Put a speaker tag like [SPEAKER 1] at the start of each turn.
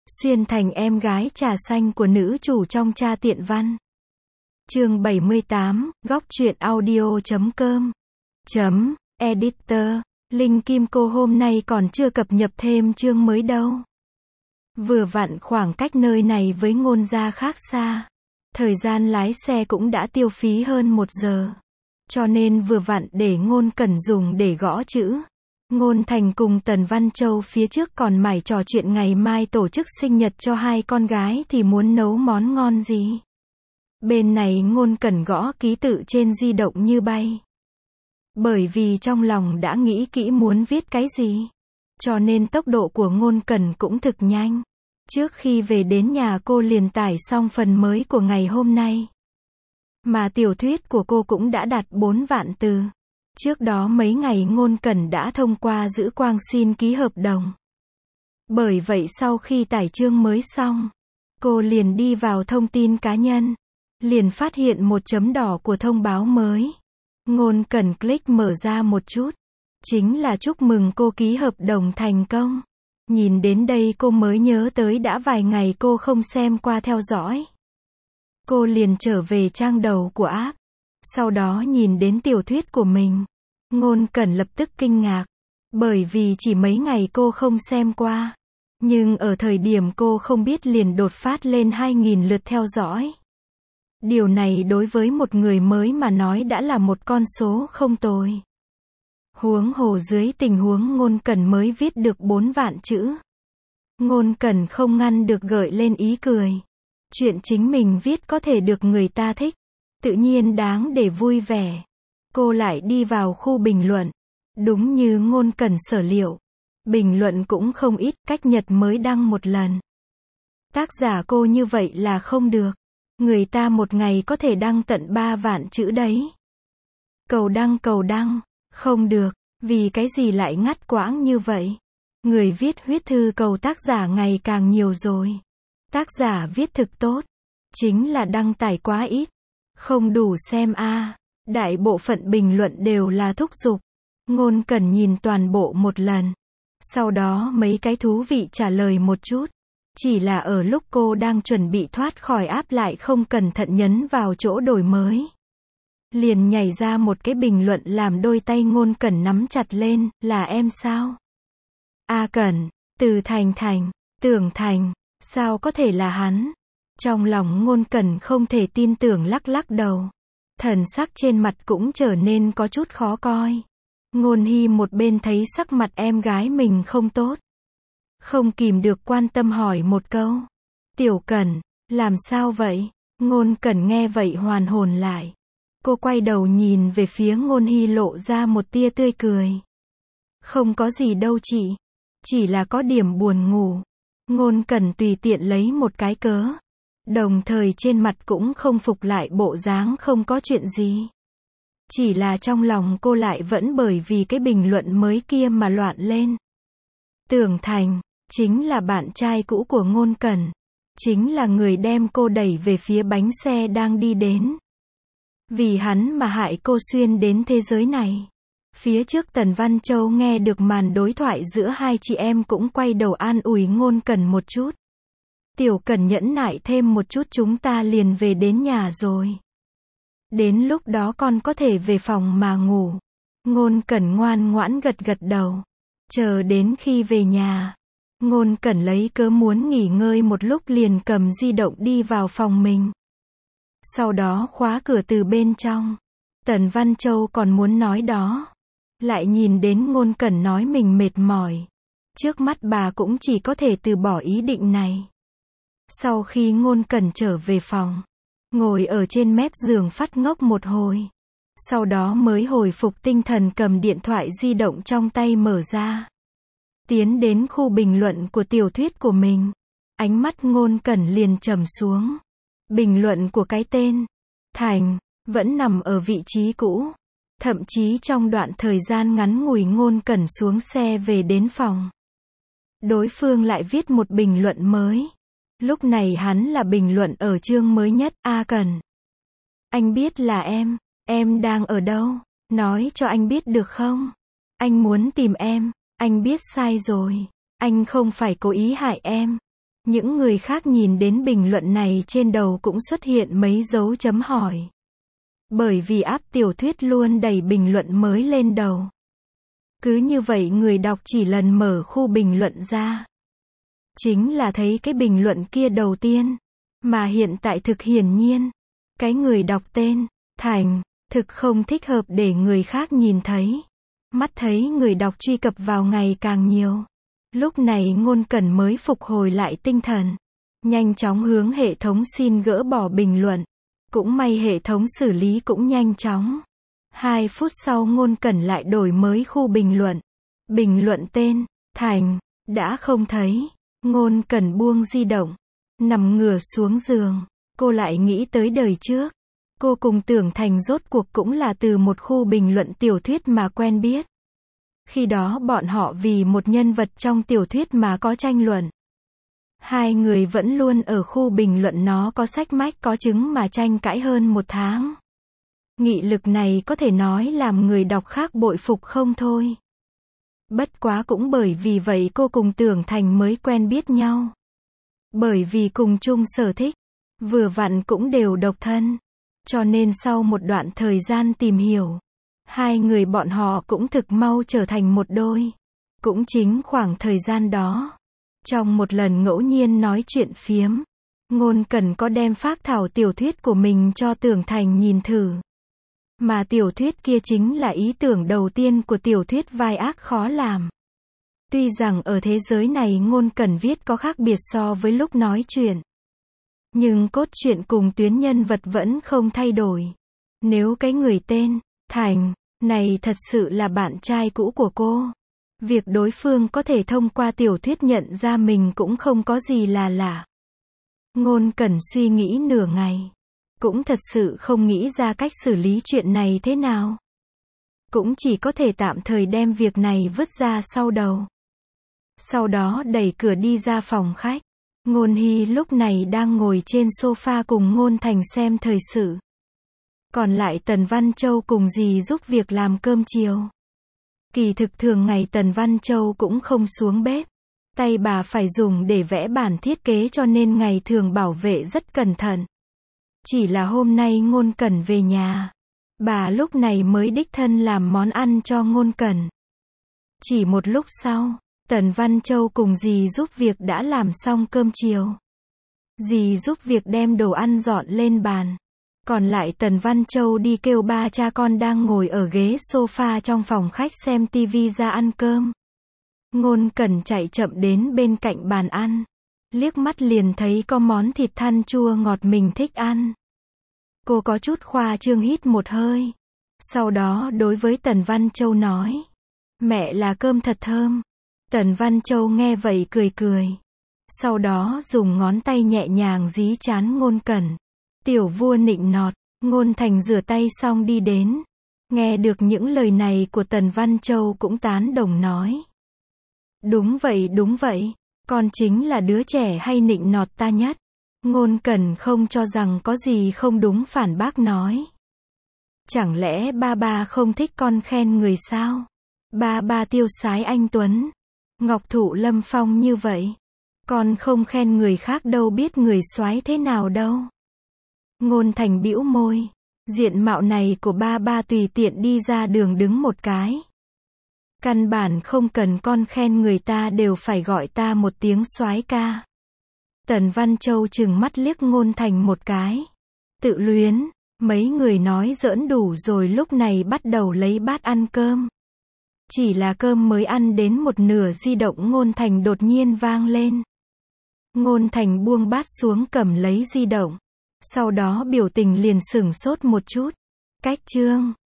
[SPEAKER 1] Xuyên thành em gái trà xanh của nữ chủ trong Cha Tiện Văn. Chương 78, góc truyện audio.com. Editor, Linh Kim cô hôm nay còn chưa cập nhật thêm chương mới đâu. Vừa vặn khoảng cách nơi này với Ngôn gia khác xa. Thời gian lái xe cũng đã tiêu phí hơn 1 giờ. Cho nên vừa vặn để Ngôn Cẩn dùng để gõ chữ. Ngôn Thành cùng Tần Văn Châu phía trước còn mải trò chuyện ngày mai tổ chức sinh nhật cho hai con gái thì muốn nấu món ngon gì. Bên này Ngôn Cẩn gõ ký tự trên di động như bay. Bởi vì trong lòng đã nghĩ kỹ muốn viết cái gì. Cho nên tốc độ của Ngôn Cẩn cũng thực nhanh. Trước khi về đến nhà cô liền tải xong phần mới của ngày hôm nay. Mà tiểu thuyết của cô cũng đã đạt 4 vạn từ. Trước đó mấy ngày Ngôn Cẩn đã thông qua Dữ Quang xin ký hợp đồng. Bởi vậy sau khi tải chương mới xong, cô liền đi vào thông tin cá nhân. Liền phát hiện một chấm đỏ của thông báo mới. Ngôn Cẩn click mở ra một chút. Chính là chúc mừng cô ký hợp đồng thành công. Nhìn đến đây cô mới nhớ tới đã vài ngày cô không xem qua theo dõi. Cô liền trở về trang đầu của app. Sau đó nhìn đến tiểu thuyết của mình. Ngôn Cẩn lập tức kinh ngạc. Bởi vì chỉ mấy ngày cô không xem qua. Nhưng ở thời điểm cô không biết liền đột phát lên 2.000 lượt theo dõi. Điều này đối với một người mới mà nói đã là một con số không tồi. Huống hồ dưới tình huống Ngôn Cẩn mới viết được 4 vạn chữ. Ngôn Cẩn không ngăn được gợi lên ý cười. Chuyện chính mình viết có thể được người ta thích. Tự nhiên đáng để vui vẻ. Cô lại đi vào khu bình luận. Đúng như Ngôn Cẩn sở liệu. Bình luận cũng không ít, cách nhật mới đăng một lần. Tác giả cô như vậy là không được. Người ta một ngày có thể đăng tận 3 vạn chữ đấy. Cầu đăng, không được, vì cái gì lại ngắt quãng như vậy? Người viết huyết thư cầu tác giả ngày càng nhiều rồi. Tác giả viết thực tốt. Chính là đăng tải quá ít. Không đủ xem a. Đại bộ phận bình luận đều là thúc giục. Ngôn Cẩn nhìn toàn bộ một lần. Sau đó mấy cái thú vị trả lời một chút. Chỉ là ở lúc cô đang chuẩn bị thoát khỏi app lại không cẩn thận nhấn vào chỗ đổi mới. Liền nhảy ra một cái bình luận làm đôi tay Ngôn Cẩn nắm chặt lên, là em sao? A Cẩn, từ Thành, Tưởng Thành, sao có thể là hắn? Trong lòng Ngôn Cẩn không thể tin tưởng lắc đầu. Thần sắc trên mặt cũng trở nên có chút khó coi. Ngôn Hy một bên thấy sắc mặt em gái mình không tốt. Không kìm được quan tâm hỏi một câu. Tiểu Cẩn, làm sao vậy? Ngôn Cẩn nghe vậy hoàn hồn lại. Cô quay đầu nhìn về phía Ngôn Hy lộ ra một tia tươi cười. Không có gì đâu chị. Chỉ là có điểm buồn ngủ. Ngôn Cẩn tùy tiện lấy một cái cớ. Đồng thời trên mặt cũng không phục lại bộ dáng không có chuyện gì. Chỉ là trong lòng cô lại vẫn bởi vì cái bình luận mới kia mà loạn lên. Tưởng Thành, chính là bạn trai cũ của Ngôn Cẩn. Chính là người đem cô đẩy về phía bánh xe đang đi đến. Vì hắn mà hại cô xuyên đến thế giới này. Phía trước Tần Văn Châu nghe được màn đối thoại giữa hai chị em cũng quay đầu an ủi Ngôn Cẩn một chút. Tiểu Cẩn nhẫn nại thêm một chút chúng ta liền về đến nhà rồi. Đến lúc đó con có thể về phòng mà ngủ. Ngôn Cẩn ngoan ngoãn gật đầu. Chờ đến khi về nhà. Ngôn Cẩn lấy cớ muốn nghỉ ngơi một lúc liền cầm di động đi vào phòng mình. Sau đó khóa cửa từ bên trong. Tần Văn Châu còn muốn nói đó. Lại nhìn đến Ngôn Cẩn nói mình mệt mỏi. Trước mắt bà cũng chỉ có thể từ bỏ ý định này. Sau khi Ngôn Cẩn trở về phòng. Ngồi ở trên mép giường phát ngốc một hồi. Sau đó mới hồi phục tinh thần cầm điện thoại di động trong tay mở ra. Tiến đến khu bình luận của tiểu thuyết của mình. Ánh mắt Ngôn Cẩn liền trầm xuống. Bình luận của cái tên Thành vẫn nằm ở vị trí cũ. Thậm chí trong đoạn thời gian ngắn ngủi Ngôn Cẩn xuống xe về đến phòng. Đối phương lại viết một bình luận mới. Lúc này hắn là bình luận ở chương mới nhất. A Cẩn, anh biết là em đang ở đâu? Nói cho anh biết được không? Anh muốn tìm em, anh biết sai rồi. Anh không phải cố ý hại em. Những người khác nhìn đến bình luận này trên đầu cũng xuất hiện mấy dấu chấm hỏi. Bởi vì app tiểu thuyết luôn đẩy bình luận mới lên đầu. Cứ như vậy người đọc chỉ lần mở khu bình luận ra, chính là thấy cái bình luận kia đầu tiên. Mà hiện tại thực hiển nhiên, cái người đọc tên Thành thực không thích hợp để người khác nhìn thấy. Mắt thấy người đọc truy cập vào ngày càng nhiều. Lúc này Ngôn Cẩn mới phục hồi lại tinh thần, nhanh chóng hướng hệ thống xin gỡ bỏ bình luận. Cũng may hệ thống xử lý cũng nhanh chóng. 2 phút sau Ngôn Cẩn lại đổi mới khu bình luận. Bình luận tên Thành đã không thấy. Ngôn Cẩn buông di động, nằm ngửa xuống giường. Cô lại nghĩ tới đời trước. Cô cùng Tưởng Thành rốt cuộc cũng là từ một khu bình luận tiểu thuyết mà quen biết. Khi đó bọn họ vì một nhân vật trong tiểu thuyết mà có tranh luận. Hai người vẫn luôn ở khu bình luận nó có sách mách có chứng mà tranh cãi hơn 1 tháng. Nghị lực này có thể nói làm người đọc khác bội phục không thôi. Bất quá cũng bởi vì vậy cô cùng Tưởng Thành mới quen biết nhau. Bởi vì cùng chung sở thích, vừa vặn cũng đều độc thân. Cho nên sau một đoạn thời gian tìm hiểu, hai người bọn họ cũng thực mau trở thành một đôi. Cũng chính khoảng thời gian đó, trong một lần ngẫu nhiên nói chuyện phiếm, Ngôn Cẩn có đem phác thảo tiểu thuyết của mình cho Tưởng Thành nhìn thử. Mà tiểu thuyết kia chính là ý tưởng đầu tiên của tiểu thuyết vai ác khó làm. Tuy rằng ở thế giới này Ngôn Cẩn viết có khác biệt so với lúc nói chuyện, nhưng cốt truyện cùng tuyến nhân vật vẫn không thay đổi. Nếu cái người tên Thành này thật sự là bạn trai cũ của cô, việc đối phương có thể thông qua tiểu thuyết nhận ra mình cũng không có gì là lạ. Ngôn Cẩn suy nghĩ nửa ngày, cũng thật sự không nghĩ ra cách xử lý chuyện này thế nào. Cũng chỉ có thể tạm thời đem việc này vứt ra sau đầu. Sau đó đẩy cửa đi ra phòng khách. Ngôn Hy lúc này đang ngồi trên sofa cùng Ngôn Thành xem thời sự. Còn lại Tần Văn Châu cùng dì giúp việc làm cơm chiều. Kỳ thực thường ngày Tần Văn Châu cũng không xuống bếp. Tay bà phải dùng để vẽ bản thiết kế cho nên ngày thường bảo vệ rất cẩn thận. Chỉ là hôm nay Ngôn Cẩn về nhà, bà lúc này mới đích thân làm món ăn cho Ngôn Cẩn. Chỉ một lúc sau, Tần Văn Châu cùng dì giúp việc đã làm xong cơm chiều. Dì giúp việc đem đồ ăn dọn lên bàn. Còn lại Tần Văn Châu đi kêu ba cha con đang ngồi ở ghế sofa trong phòng khách xem tivi ra ăn cơm. Ngôn Cẩn chạy chậm đến bên cạnh bàn ăn. Liếc mắt liền thấy có món thịt than chua ngọt mình thích ăn. Cô có chút khoa trương hít một hơi. Sau đó đối với Tần Văn Châu nói: "Mẹ là cơm thật thơm." Tần Văn Châu nghe vậy cười cười. Sau đó dùng ngón tay nhẹ nhàng dí trán Ngôn Cẩn. Tiểu vua nịnh nọt. Ngôn Thành rửa tay xong đi đến. Nghe được những lời này của Tần Văn Châu cũng tán đồng nói: đúng vậy, con chính là đứa trẻ hay nịnh nọt ta nhất. Ngôn Cẩn không cho rằng có gì không đúng phản bác nói: chẳng lẽ ba không thích con khen người sao? Ba tiêu sái anh tuấn, ngọc thụ lâm phong như vậy. Con không khen người khác đâu biết người soái thế nào đâu. Ngôn Thành bĩu môi. Diện mạo này của ba tùy tiện đi ra đường đứng một cái. Căn bản không cần con khen người ta đều phải gọi ta một tiếng soái ca. Tần Văn Châu trừng mắt liếc Ngôn Thành một cái. Tự luyến, mấy người nói giỡn đủ rồi lúc này bắt đầu lấy bát ăn cơm. Chỉ là cơm mới ăn đến một nửa di động Ngôn Thành đột nhiên vang lên. Ngôn Thành buông bát xuống cầm lấy di động. Sau đó biểu tình liền sửng sốt một chút. Cách chương